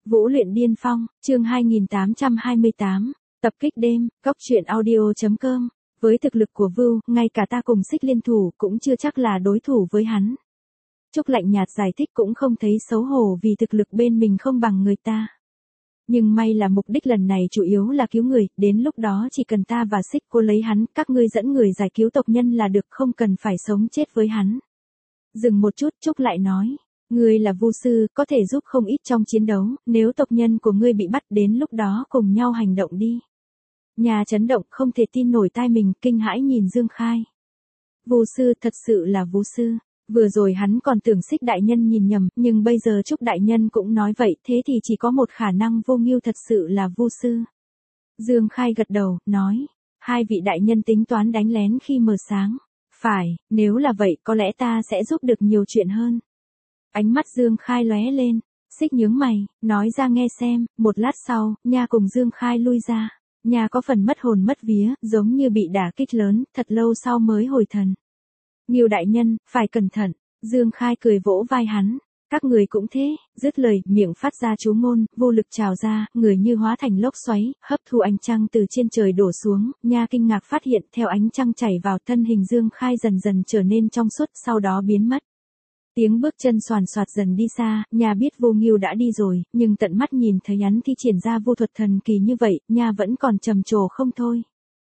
Vũ luyện điên phong, chương 2828, tập kích đêm, góc truyện audio.com. Với thực lực của Vưu, ngay cả ta cùng Xích liên thủ cũng chưa chắc là đối thủ với hắn. Trúc lạnh nhạt giải thích cũng không thấy xấu hổ vì thực lực bên mình không bằng người ta. Nhưng may là mục đích lần này chủ yếu là cứu người, đến lúc đó chỉ cần ta và Xích cô lấy hắn, các ngươi dẫn người giải cứu tộc nhân là được, không cần phải sống chết với hắn. Dừng một chút, Trúc lại nói. Ngươi là Vu sư, có thể giúp không ít trong chiến đấu, nếu tộc nhân của ngươi bị bắt đến lúc đó cùng nhau hành động đi. Nhà chấn động, không thể tin nổi tai mình, kinh hãi nhìn Dương Khai. Vu sư, thật sự là Vu sư. Vừa rồi hắn còn tưởng Xích đại nhân nhìn nhầm, nhưng bây giờ Trúc đại nhân cũng nói vậy, thế thì chỉ có một khả năng, Vô Ngưu thật sự là Vu sư. Dương Khai gật đầu, nói, hai vị đại nhân tính toán đánh lén khi mờ sáng. Phải, nếu là vậy có lẽ ta sẽ giúp được nhiều chuyện hơn. Ánh mắt Dương Khai lóe lên, Xích nhướng mày, nói ra nghe xem. Một lát sau, Nha cùng Dương Khai lui ra. Nha có phần mất hồn mất vía, giống như bị đả kích lớn, thật lâu sau mới hồi thần. Ngưu đại nhân, phải cẩn thận. Dương Khai cười vỗ vai hắn. Các người cũng thế. Dứt lời, miệng phát ra chú ngôn, vô lực trào ra, người như hóa thành lốc xoáy, hấp thu ánh trăng từ trên trời đổ xuống. Nha kinh ngạc phát hiện, theo ánh trăng chảy vào thân hình Dương Khai dần dần trở nên trong suốt, sau đó biến mất. Tiếng bước chân xoàn xoạt dần đi xa, Nha biết Vô Ngưu đã đi rồi, nhưng tận mắt nhìn thấy hắn thi triển ra vô thuật thần kỳ như vậy, Nha vẫn còn trầm trồ không thôi.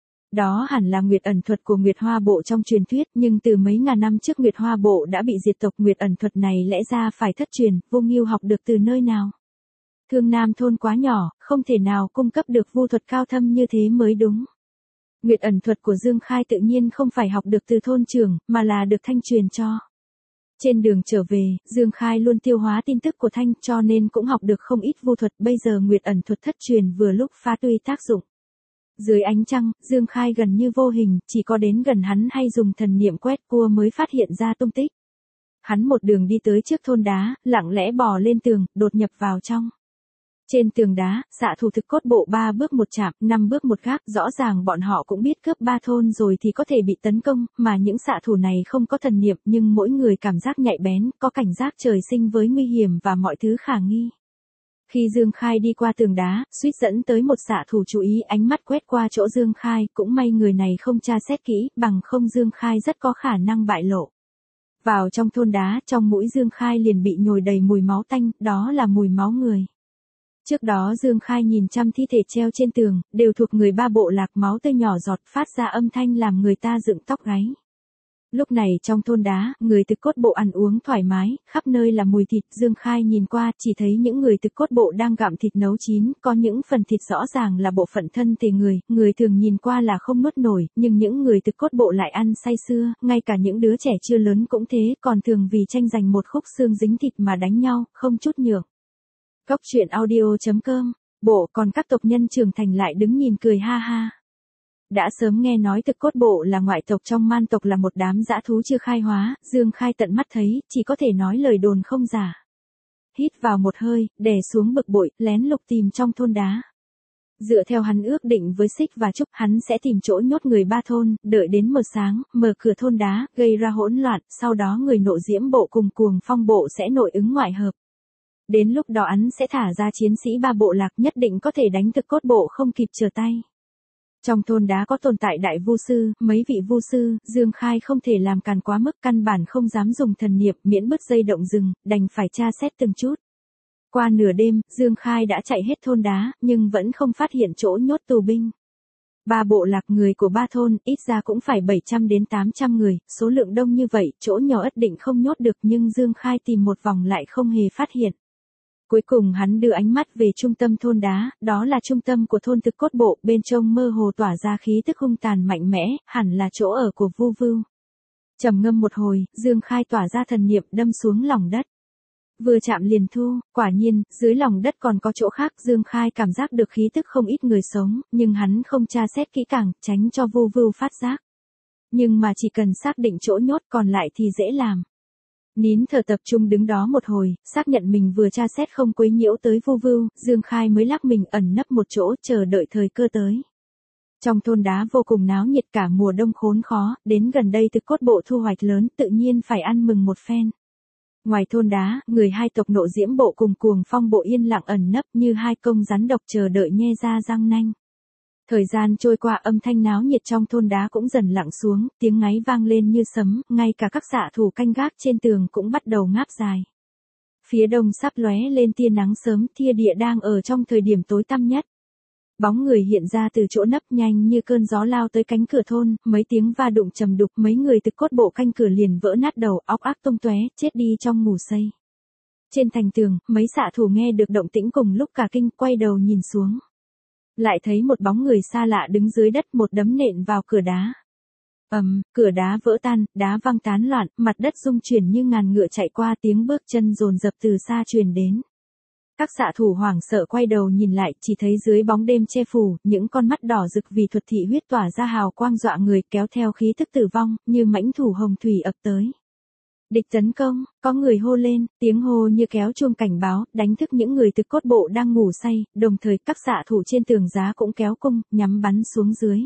Đó hẳn là Nguyệt ẩn thuật của Nguyệt Hoa Bộ trong truyền thuyết, nhưng từ mấy ngàn năm trước Nguyệt Hoa Bộ đã bị diệt tộc, Nguyệt ẩn thuật này lẽ ra phải thất truyền, Vô Ngưu học được từ nơi nào? Thương Nam thôn quá nhỏ, không thể nào cung cấp được vô thuật cao thâm như thế mới đúng. Nguyệt ẩn thuật của Dương Khai tự nhiên không phải học được từ thôn trưởng, mà là được Thanh truyền cho. Trên đường trở về, Dương Khai luôn tiêu hóa tin tức của Thanh, cho nên cũng học được không ít vô thuật, bây giờ Nguyệt ẩn thuật thất truyền vừa lúc phát huy tác dụng. Dưới ánh trăng, Dương Khai gần như vô hình, chỉ có đến gần hắn hay dùng thần niệm quét cua mới phát hiện ra tung tích. Hắn một đường đi tới trước thôn đá, lặng lẽ bò lên tường, đột nhập vào trong. Trên tường đá, xạ thủ thực cốt bộ 3 bước một chạm, 5 bước một gác, rõ ràng bọn họ cũng biết cướp 3 thôn rồi thì có thể bị tấn công, mà những xạ thủ này không có thần niệm, nhưng mỗi người cảm giác nhạy bén, có cảnh giác trời sinh với nguy hiểm và mọi thứ khả nghi. Khi Dương Khai đi qua tường đá, suýt dẫn tới một xạ thủ chú ý, ánh mắt quét qua chỗ Dương Khai, cũng may người này không tra xét kỹ, bằng không Dương Khai rất có khả năng bại lộ. Vào trong thôn đá, trong mũi Dương Khai liền bị nhồi đầy mùi máu tanh, đó là mùi máu người. Trước đó Dương Khai nhìn trăm thi thể treo trên tường, đều thuộc người ba bộ lạc, máu tươi nhỏ giọt phát ra âm thanh làm người ta dựng tóc gáy. Lúc này trong thôn đá, người thực cốt bộ ăn uống thoải mái, khắp nơi là mùi thịt. Dương Khai nhìn qua, chỉ thấy những người thực cốt bộ đang gặm thịt nấu chín, có những phần thịt rõ ràng là bộ phận thân thể người thường nhìn qua là không nuốt nổi, nhưng những người thực cốt bộ lại ăn say sưa, ngay cả những đứa trẻ chưa lớn cũng thế, còn thường vì tranh giành một khúc xương dính thịt mà đánh nhau, không chút nhường. Góc truyện audio.com, bộ còn các tộc nhân trưởng thành lại đứng nhìn cười ha ha. Đã sớm nghe nói thực cốt bộ là ngoại tộc trong man tộc, là một đám dã thú chưa khai hóa, Dương Khai tận mắt thấy, chỉ có thể nói lời đồn không giả. Hít vào một hơi, đè xuống bực bội, lén lục tìm trong thôn đá. Dựa theo hắn ước định với Xích và Trúc, hắn sẽ tìm chỗ nhốt người 3 thôn, đợi đến mờ sáng, mở cửa thôn đá, gây ra hỗn loạn, sau đó người nộ diễm bộ cùng cuồng phong bộ sẽ nội ứng ngoại hợp. Đến lúc đó hắn sẽ thả ra chiến sĩ 3 bộ lạc, nhất định có thể đánh thực cốt bộ không kịp trở tay. Trong thôn đá có tồn tại đại vu sư, mấy vị vu sư, Dương Khai không thể làm càn quá mức, căn bản không dám dùng thần niệm, miễn bứt dây động rừng, đành phải tra xét từng chút. Qua nửa đêm, Dương Khai đã chạy hết thôn đá, nhưng vẫn không phát hiện chỗ nhốt tù binh. 3 bộ lạc người của 3 thôn, ít ra cũng phải 700 đến 800 người, số lượng đông như vậy, chỗ nhỏ ất định không nhốt được, nhưng Dương Khai tìm một vòng lại không hề phát hiện. Cuối cùng hắn đưa ánh mắt về trung tâm thôn đá, đó là trung tâm của thôn thực cốt bộ, bên trong mơ hồ tỏa ra khí tức hung tàn mạnh mẽ, hẳn là chỗ ở của Vu Vưu. Trầm ngâm một hồi, Dương Khai tỏa ra thần niệm đâm xuống lòng đất. Vừa chạm liền thu, quả nhiên, dưới lòng đất còn có chỗ khác, Dương Khai cảm giác được khí tức không ít người sống, nhưng hắn không tra xét kỹ càng, tránh cho Vu Vưu phát giác. Nhưng mà chỉ cần xác định chỗ nhốt, còn lại thì dễ làm. Nín thở tập trung đứng đó một hồi, xác nhận mình vừa tra xét không quấy nhiễu tới Vu Vưu, Dương Khai mới lắc mình ẩn nấp một chỗ, chờ đợi thời cơ tới. Trong thôn đá vô cùng náo nhiệt, cả mùa đông khốn khó, đến gần đây thực cốt bộ thu hoạch lớn, tự nhiên phải ăn mừng một phen. Ngoài thôn đá, người hai tộc Nộ Diễm bộ cùng Cuồng Phong bộ yên lặng ẩn nấp như hai công rắn độc chờ đợi nhe ra răng nanh. Thời gian trôi qua, âm thanh náo nhiệt trong thôn đá cũng dần lặng xuống, tiếng ngáy vang lên như sấm, ngay cả các xạ thủ canh gác trên tường cũng bắt đầu ngáp dài. Phía đông sắp lóe lên tia nắng sớm, thiên địa đang ở trong thời điểm tối tăm nhất. Bóng người hiện ra từ chỗ nấp, nhanh như cơn gió lao tới cánh cửa thôn, mấy tiếng va đụng trầm đục, mấy người từ cốt bộ canh cửa liền vỡ nát đầu, óc ác tung tóe, chết đi trong ngủ say. Trên thành tường, mấy xạ thủ nghe được động tĩnh cùng lúc cả kinh, quay đầu nhìn xuống. Lại thấy một bóng người xa lạ đứng dưới đất, một đấm nện vào cửa đá. Cửa đá vỡ tan, đá văng tán loạn, mặt đất rung chuyển như ngàn ngựa chạy qua, tiếng bước chân dồn dập từ xa truyền đến. Các xạ thủ hoảng sợ quay đầu nhìn lại, chỉ thấy dưới bóng đêm che phủ, những con mắt đỏ rực vì thuật thị huyết tỏa ra hào quang dọa người, kéo theo khí tức tử vong, như mãnh thủ hồng thủy ập tới. Địch tấn công, có người hô lên, tiếng hô như kéo chuông cảnh báo, đánh thức những người từ cốt bộ đang ngủ say, đồng thời các xạ thủ trên tường giá cũng kéo cung, nhắm bắn xuống dưới.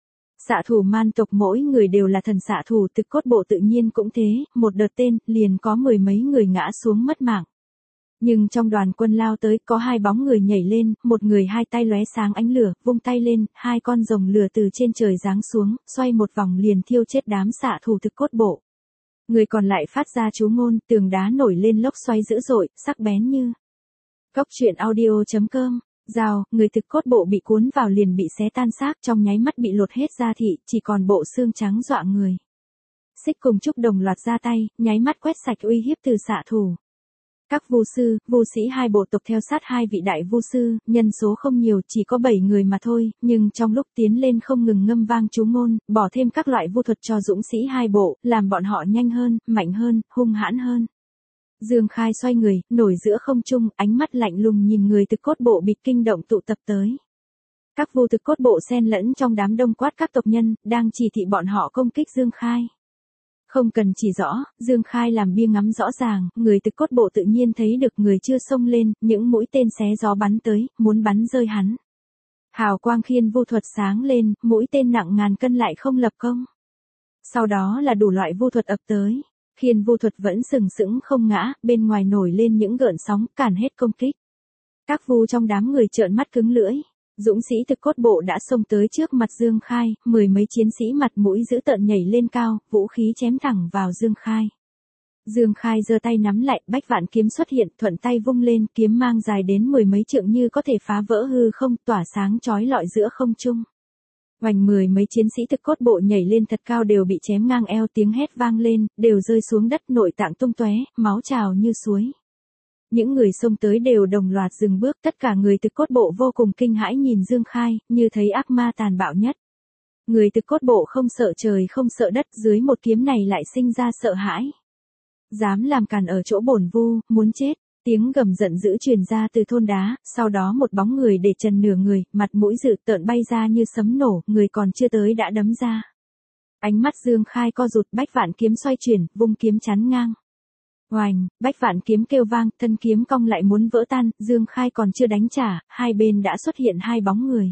Xạ thủ man tộc mỗi người đều là thần xạ thủ, từ cốt bộ tự nhiên cũng thế, một đợt tên, liền có mười mấy người ngã xuống mất mạng. Nhưng trong đoàn quân lao tới, có hai bóng người nhảy lên, một người hai tay lóe sáng ánh lửa, vung tay lên, hai con rồng lửa từ trên trời giáng xuống, xoay một vòng liền thiêu chết đám xạ thủ thực cốt bộ. Người còn lại phát ra chú ngôn, tường đá nổi lên lốc xoáy dữ dội, sắc bén như. Cốc truyện audio.com. Rào, người thực cốt bộ bị cuốn vào liền bị xé tan xác, trong nháy mắt bị lột hết da thị, chỉ còn bộ xương trắng dọa người. Xích cùng Trúc đồng loạt ra tay, nháy mắt quét sạch uy hiếp từ xạ thủ. Các vu sư, vu sĩ hai bộ tộc theo sát hai vị đại vu sư, nhân số không nhiều, chỉ có 7 người mà thôi, nhưng trong lúc tiến lên không ngừng ngâm vang chú ngôn, bỏ thêm các loại vu thuật cho dũng sĩ hai bộ, làm bọn họ nhanh hơn, mạnh hơn, hung hãn hơn. Dương Khai xoay người, nổi giữa không trung, ánh mắt lạnh lùng nhìn người thực cốt bộ bị kinh động tụ tập tới. Các vu thực cốt bộ xen lẫn trong đám đông quát các tộc nhân, đang chỉ thị bọn họ công kích Dương Khai. Không cần chỉ rõ, Dương Khai làm bia ngắm rõ ràng, người thực cốt bộ tự nhiên thấy được người chưa xông lên, những mũi tên xé gió bắn tới, muốn bắn rơi hắn. Hào quang khiên vu thuật sáng lên, mũi tên nặng ngàn cân lại không lập công. Sau đó là đủ loại vu thuật ập tới. Khiên vu thuật vẫn sừng sững không ngã, bên ngoài nổi lên những gợn sóng, cản hết công kích. Các vu trong đám người trợn mắt cứng lưỡi. Dũng sĩ thực cốt bộ đã xông tới trước mặt Dương Khai, mười mấy chiến sĩ mặt mũi dữ tợn nhảy lên cao, vũ khí chém thẳng vào Dương Khai. Dương Khai giơ tay nắm lại, bách vạn kiếm xuất hiện, thuận tay vung lên, kiếm mang dài đến mười mấy trượng như có thể phá vỡ hư không, tỏa sáng chói lọi giữa không trung. Hoành mười mấy chiến sĩ thực cốt bộ nhảy lên thật cao đều bị chém ngang eo, tiếng hét vang lên, đều rơi xuống đất, nội tạng tung tóe, máu trào như suối. Những người xông tới đều đồng loạt dừng bước, tất cả người thực cốt bộ vô cùng kinh hãi nhìn Dương Khai, như thấy ác ma tàn bạo nhất. Người thực cốt bộ không sợ trời không sợ đất, dưới một kiếm này lại sinh ra sợ hãi. Dám làm càn ở chỗ bổn vu, muốn chết. Tiếng gầm giận dữ truyền ra từ thôn đá, sau đó một bóng người để trần nửa người, mặt mũi dữ tợn bay ra như sấm nổ, người còn chưa tới đã đấm ra. Ánh mắt Dương Khai co rụt, bách vạn kiếm xoay chuyển, vung kiếm chắn ngang. Oành, bách vạn kiếm kêu vang, thân kiếm cong lại muốn vỡ tan, Dương Khai còn chưa đánh trả, hai bên đã xuất hiện hai bóng người.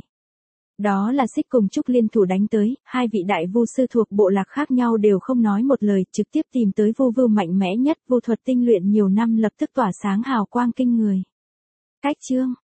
Đó là Xích cùng Trúc liên thủ đánh tới, hai vị đại vu sư thuộc bộ lạc khác nhau đều không nói một lời, trực tiếp tìm tới vu vưu mạnh mẽ nhất, vu thuật tinh luyện nhiều năm lập tức tỏa sáng hào quang kinh người. Cách chương